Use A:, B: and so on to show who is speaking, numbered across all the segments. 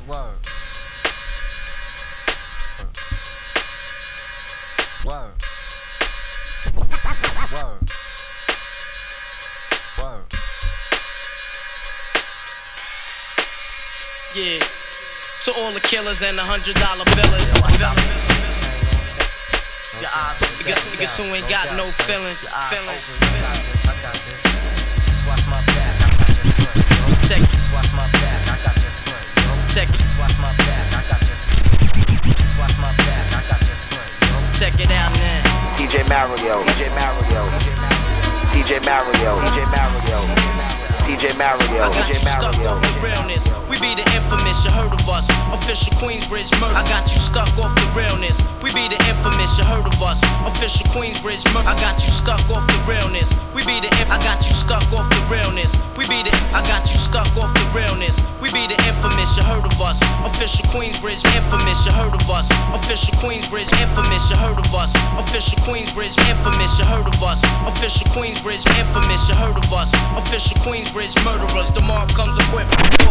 A: Word. Word. Word. Word.
B: Yeah, to all the killers and the $100 billers.
A: Your eyes
B: Niggas who ain't got no feelings.
A: I got this. Just watch my back, I got your front.
B: Check it.
A: Just watch my back, I got your front.
B: Check it.
A: Just watch my back, I got your front. Just watch my back, I got your front.
B: Check it out now.
C: DJ Mario, DJ Mario, DJ Mario, DJ Mario, DJ Mario,
B: I got you
C: DJ
B: stuck
C: Mario.
B: off the realness. We be the infamous, you heard of us. Official Queensbridge murder. I got you stuck off the realness. We be the infamous, you heard of us. Official Queensbridge murder. I got you stuck off the realness. We be the I got you stuck off the realness. We be the I got you stuck off the realness. We be the infamous, you heard of us. Official Queensbridge infamous, you heard of us. Official Queensbridge infamous, you heard of us. Official Queensbridge infamous, you heard of us. Official Queensbridge infamous, you heard of us. Official Queensbridge murderers, the mob comes equipped.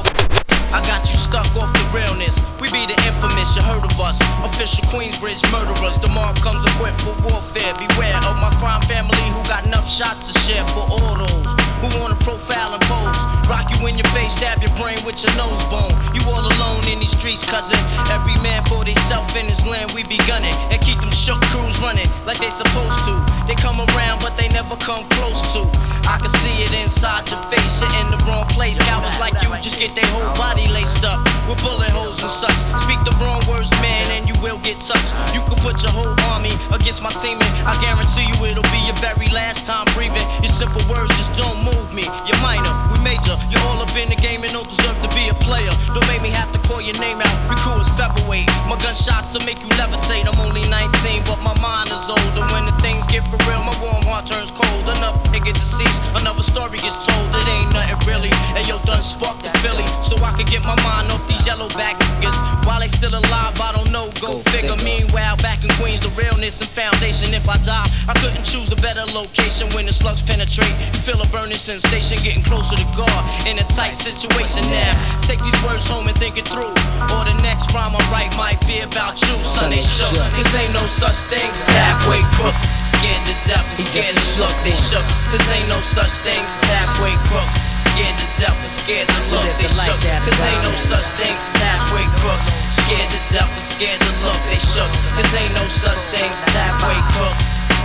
B: I got you stuck off the realness. We be the infamous, you heard of us. Official Queensbridge murderers, the mob comes equipped for warfare. Beware of my crime family who got enough shots to share for all those who wanna profile and pose. Rock you in your face, stab your brain with your nose bone. You all alone in these streets, cousin. Every man for theyself in his land, we be gunning. And keep them shook crews running like they supposed to. They come around, but they never come close to. I can see it inside your face, you're in the wrong place. Cowards like you just get their whole body laced up with bullet holes and such. Speak the wrong words, man, and you will get touched. You could put your whole army against my team, and I guarantee you it'll be your very last time breathing. Your simple words just don't move me. You're minor, we major. You're all up in the game and don't deserve to be a player. Don't make me have to call your name out. Your crew is featherweight. My gunshots will make you levitate. I'm only 19, but my mind is older. When the things get for real, my warm heart turns cold. Another nigga deceased, another story gets told. It ain't nothing really. And yo, done sparked the Philly, so I could get my mind off these yellow back niggas. While they still alive, I don't know, go figure. Meanwhile, back in Queens, the realness and foundation. If I die, I couldn't choose a better location. When the slugs penetrate, you feel a burning sensation, getting closer to God in a tight situation now. Take these words home and think it through, or the next rhyme I write might be about you. Son, they shook, cause ain't no such thing as halfway crooks. Scared to death and scared to look, they shook. Cause ain't no such thing as halfway crooks. Scared to death and scared to look, they shook. Cause ain't no such thing as halfway crooks. Scared to death and scared to look, they shook. Cause ain't no such thing as halfway crooks.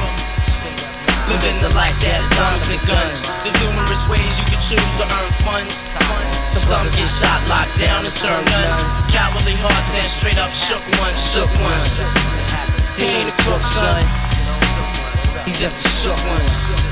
B: Living the life that are diamonds and guns. There's numerous ways you can choose to earn funds. Some get shot, locked down, and turn nuns. Cowardly hearts and straight up shook ones, shook ones. He ain't a crook, son. He's just a shook one.